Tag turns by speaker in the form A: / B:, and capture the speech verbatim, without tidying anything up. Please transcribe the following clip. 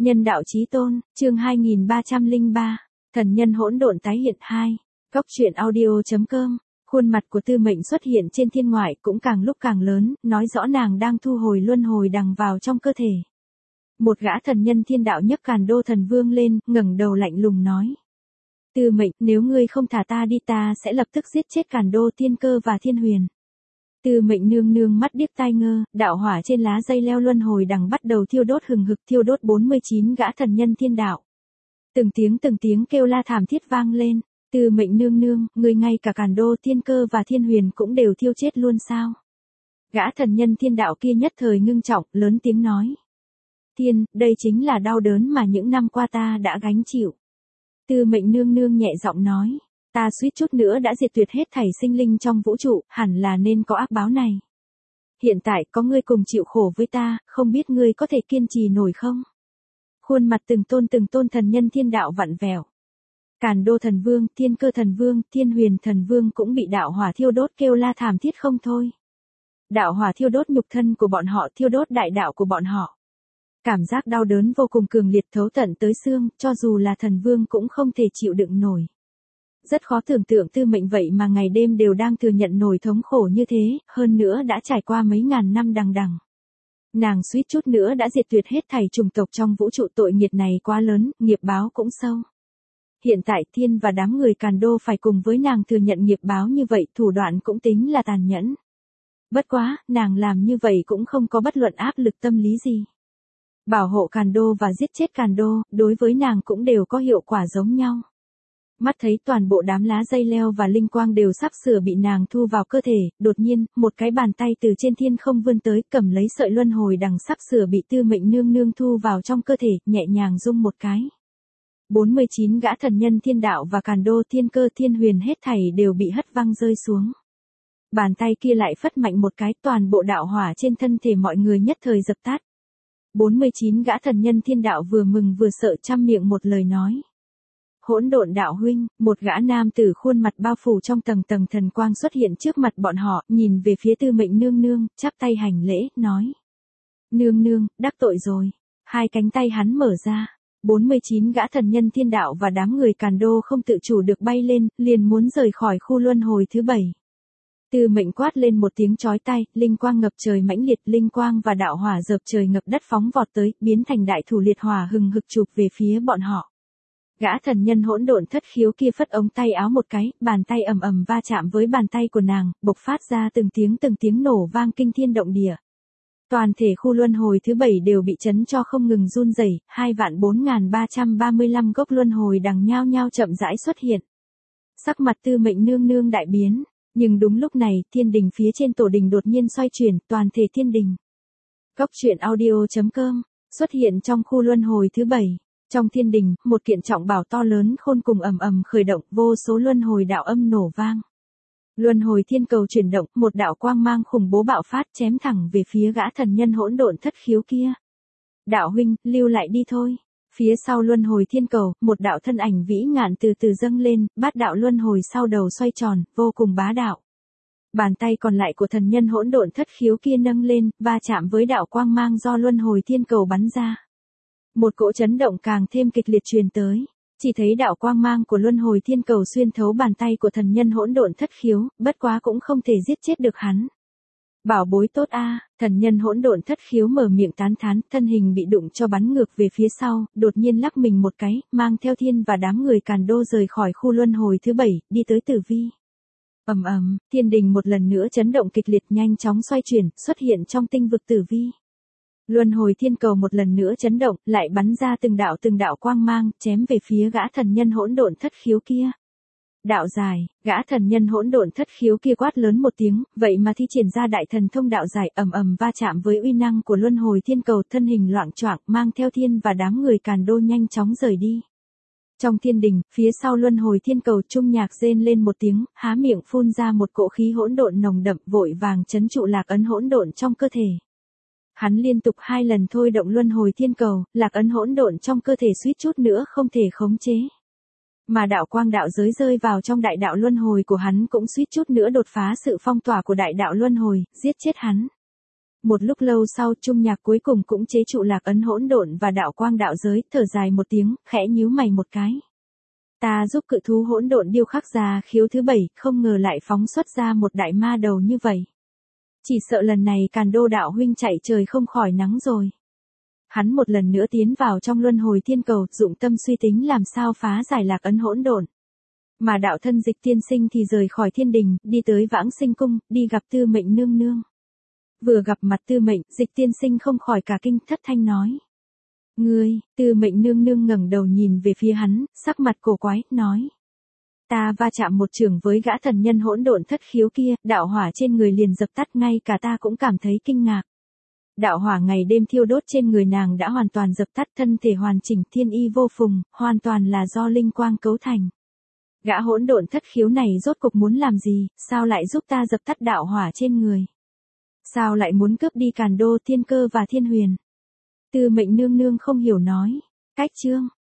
A: Nhân đạo chí tôn, chương hai nghìn ba trăm lẻ ba, thần nhân hỗn độn tái hiện hai. Góc truyện audio.com. Khuôn mặt của Tư Mệnh xuất hiện trên thiên ngoại cũng càng lúc càng lớn, nói rõ nàng đang thu hồi luân hồi đằng vào trong cơ thể. Một gã thần nhân thiên đạo nhấc Càn Đô thần vương lên, ngẩng đầu lạnh lùng nói: Tư Mệnh, nếu ngươi không thả ta đi ta sẽ lập tức giết chết Càn Đô Thiên Cơ và Thiên Huyền. Tư Mệnh nương nương mắt điếc tai ngơ, đạo hỏa trên lá dây leo luân hồi đằng bắt đầu thiêu đốt hừng hực, thiêu đốt bốn mươi chín gã thần nhân thiên đạo. Từng tiếng từng tiếng kêu la thảm thiết vang lên. Tư Mệnh nương nương, người ngay cả Càn Đô Thiên Cơ và Thiên Huyền cũng đều thiêu chết luôn sao? Gã thần nhân thiên đạo kia nhất thời ngưng trọng, lớn tiếng nói: Thiên, đây chính là đau đớn mà những năm qua ta đã gánh chịu. Tư Mệnh nương nương nhẹ giọng nói: Ta suýt chút nữa đã diệt tuyệt hết thảy sinh linh trong vũ trụ, hẳn là nên có ác báo này. Hiện tại có ngươi cùng chịu khổ với ta, không biết ngươi có thể kiên trì nổi không? Khuôn mặt từng tôn từng tôn thần nhân thiên đạo vặn vẹo. Càn Đô thần vương, Thiên Cơ thần vương, Thiên Huyền thần vương cũng bị đạo hỏa thiêu đốt kêu la thảm thiết không thôi. Đạo hỏa thiêu đốt nhục thân của bọn họ, thiêu đốt đại đạo của bọn họ. Cảm giác đau đớn vô cùng cường liệt thấu tận tới xương, cho dù là thần vương cũng không thể chịu đựng nổi. Rất khó tưởng tượng Tư Mệnh vậy mà ngày đêm đều đang thừa nhận nổi thống khổ như thế, hơn nữa đã trải qua mấy ngàn năm đằng đằng. Nàng suýt chút nữa đã diệt tuyệt hết thảy chủng tộc trong vũ trụ, tội nghiệt này quá lớn, nghiệp báo cũng sâu. Hiện tại Thiên và đám người Càn Đô phải cùng với nàng thừa nhận nghiệp báo như vậy, thủ đoạn cũng tính là tàn nhẫn. Bất quá, nàng làm như vậy cũng không có bất luận áp lực tâm lý gì. Bảo hộ Càn Đô và giết chết Càn Đô, đối với nàng cũng đều có hiệu quả giống nhau. Mắt thấy toàn bộ đám lá dây leo và linh quang đều sắp sửa bị nàng thu vào cơ thể, đột nhiên, một cái bàn tay từ trên thiên không vươn tới, cầm lấy sợi luân hồi đằng sắp sửa bị Tư Mệnh nương nương thu vào trong cơ thể, nhẹ nhàng rung một cái. bốn mươi chín gã thần nhân thiên đạo và Càn Đô Thiên Cơ Thiên Huyền hết thảy đều bị hất văng rơi xuống. Bàn tay kia lại phất mạnh một cái, toàn bộ đạo hỏa trên thân thể mọi người nhất thời dập tắt. bốn mươi chín gã thần nhân thiên đạo vừa mừng vừa sợ trăm miệng một lời nói: Hỗn độn đạo huynh. Một gã nam tử khuôn mặt bao phủ trong tầng tầng thần quang xuất hiện trước mặt bọn họ, nhìn về phía Tư Mệnh nương nương, chắp tay hành lễ, nói: Nương nương, đắc tội rồi. Hai cánh tay hắn mở ra. bốn mươi chín gã thần nhân thiên đạo và đám người Càn Đô không tự chủ được bay lên, liền muốn rời khỏi khu luân hồi thứ bảy. Tư Mệnh quát lên một tiếng chói tai, linh quang ngập trời mãnh liệt, linh quang và đạo hỏa dợp trời ngập đất phóng vọt tới, biến thành đại thủ liệt hỏa hừng hực chụp về phía bọn họ. Gã thần nhân hỗn độn thất khiếu kia phất ống tay áo một cái, bàn tay ầm ầm va chạm với bàn tay của nàng, bộc phát ra từng tiếng từng tiếng nổ vang kinh thiên động địa. Toàn thể khu luân hồi thứ bảy đều bị chấn cho không ngừng run rẩy, hai vạn bốn nghìn ba trăm ba mươi lăm gốc luân hồi đằng nhao nhao chậm rãi xuất hiện. Sắc mặt Tư Mệnh nương nương đại biến, nhưng đúng lúc này, thiên đình phía trên tổ đình đột nhiên xoay chuyển, toàn thể thiên đình. Góc truyện audio.com xuất hiện trong khu luân hồi thứ bảy. Trong thiên đình, một kiện trọng bảo to lớn khôn cùng ầm ầm khởi động, vô số luân hồi đạo âm nổ vang. Luân hồi thiên cầu chuyển động, một đạo quang mang khủng bố bạo phát chém thẳng về phía gã thần nhân hỗn độn thất khiếu kia. Đạo huynh, lưu lại đi thôi. Phía sau luân hồi thiên cầu, một đạo thân ảnh vĩ ngạn từ từ dâng lên, bát đạo luân hồi sau đầu xoay tròn, vô cùng bá đạo. Bàn tay còn lại của thần nhân hỗn độn thất khiếu kia nâng lên, va chạm với đạo quang mang do luân hồi thiên cầu bắn ra. Một cỗ chấn động càng thêm kịch liệt truyền tới, chỉ thấy đạo quang mang của luân hồi thiên cầu xuyên thấu bàn tay của thần nhân hỗn độn thất khiếu, bất quá cũng không thể giết chết được hắn. Bảo bối tốt a, thần nhân hỗn độn thất khiếu mở miệng tán thán, thân hình bị đụng cho bắn ngược về phía sau, đột nhiên lắc mình một cái, mang theo thiên và đám người Càn Đô rời khỏi khu luân hồi thứ bảy, đi tới tử vi. Ầm ầm, thiên đình một lần nữa chấn động kịch liệt, nhanh chóng xoay chuyển, xuất hiện trong tinh vực tử vi. Luân hồi thiên cầu một lần nữa chấn động, lại bắn ra từng đạo từng đạo quang mang, chém về phía gã thần nhân hỗn độn thất khiếu kia. Đạo dài, gã thần nhân hỗn độn thất khiếu kia quát lớn một tiếng, vậy mà thi triển ra đại thần thông đạo dài, ầm ầm va chạm với uy năng của luân hồi thiên cầu, thân hình loạng choạng, mang theo thiên và đám người Càn Đô nhanh chóng rời đi. Trong thiên đình, phía sau luân hồi thiên cầu, Trung Nhạc rên lên một tiếng, há miệng phun ra một cỗ khí hỗn độn nồng đậm, vội vàng trấn trụ lạc ấn hỗn độn trong cơ thể. Hắn liên tục hai lần thôi động luân hồi thiên cầu, lạc ấn hỗn độn trong cơ thể suýt chút nữa không thể khống chế. Mà đạo quang đạo giới rơi vào trong đại đạo luân hồi của hắn cũng suýt chút nữa đột phá sự phong tỏa của đại đạo luân hồi, giết chết hắn. Một lúc lâu sau Trung Nhạc cuối cùng cũng chế trụ lạc ấn hỗn độn và đạo quang đạo giới, thở dài một tiếng, khẽ nhíu mày một cái. Ta giúp cự thú hỗn độn điêu khắc ra khiếu thứ bảy, không ngờ lại phóng xuất ra một đại ma đầu như vậy. Chỉ sợ lần này Càn Đô đạo huynh chạy trời không khỏi nắng rồi. Hắn một lần nữa tiến vào trong luân hồi thiên cầu, dụng tâm suy tính làm sao phá giải lạc ấn hỗn độn. Mà đạo thân Dịch tiên sinh thì rời khỏi thiên đình, đi tới Vãng Sinh cung, đi gặp Tư Mệnh nương nương. Vừa gặp mặt Tư Mệnh, Dịch tiên sinh không khỏi cả kinh, thất thanh nói. Ngươi, Tư Mệnh nương nương ngẩng đầu nhìn về phía hắn, sắc mặt cổ quái, nói. Ta va chạm một trường với gã thần nhân hỗn độn thất khiếu kia, đạo hỏa trên người liền dập tắt, ngay cả ta cũng cảm thấy kinh ngạc. Đạo hỏa ngày đêm thiêu đốt trên người nàng đã hoàn toàn dập tắt, thân thể hoàn chỉnh, thiên y vô phùng, hoàn toàn là do linh quang cấu thành. Gã hỗn độn thất khiếu này rốt cục muốn làm gì, sao lại giúp ta dập tắt đạo hỏa trên người? Sao lại muốn cướp đi Càn Đô, Thiên Cơ và Thiên Huyền? Tư Mệnh nương nương không hiểu nói. Cách chương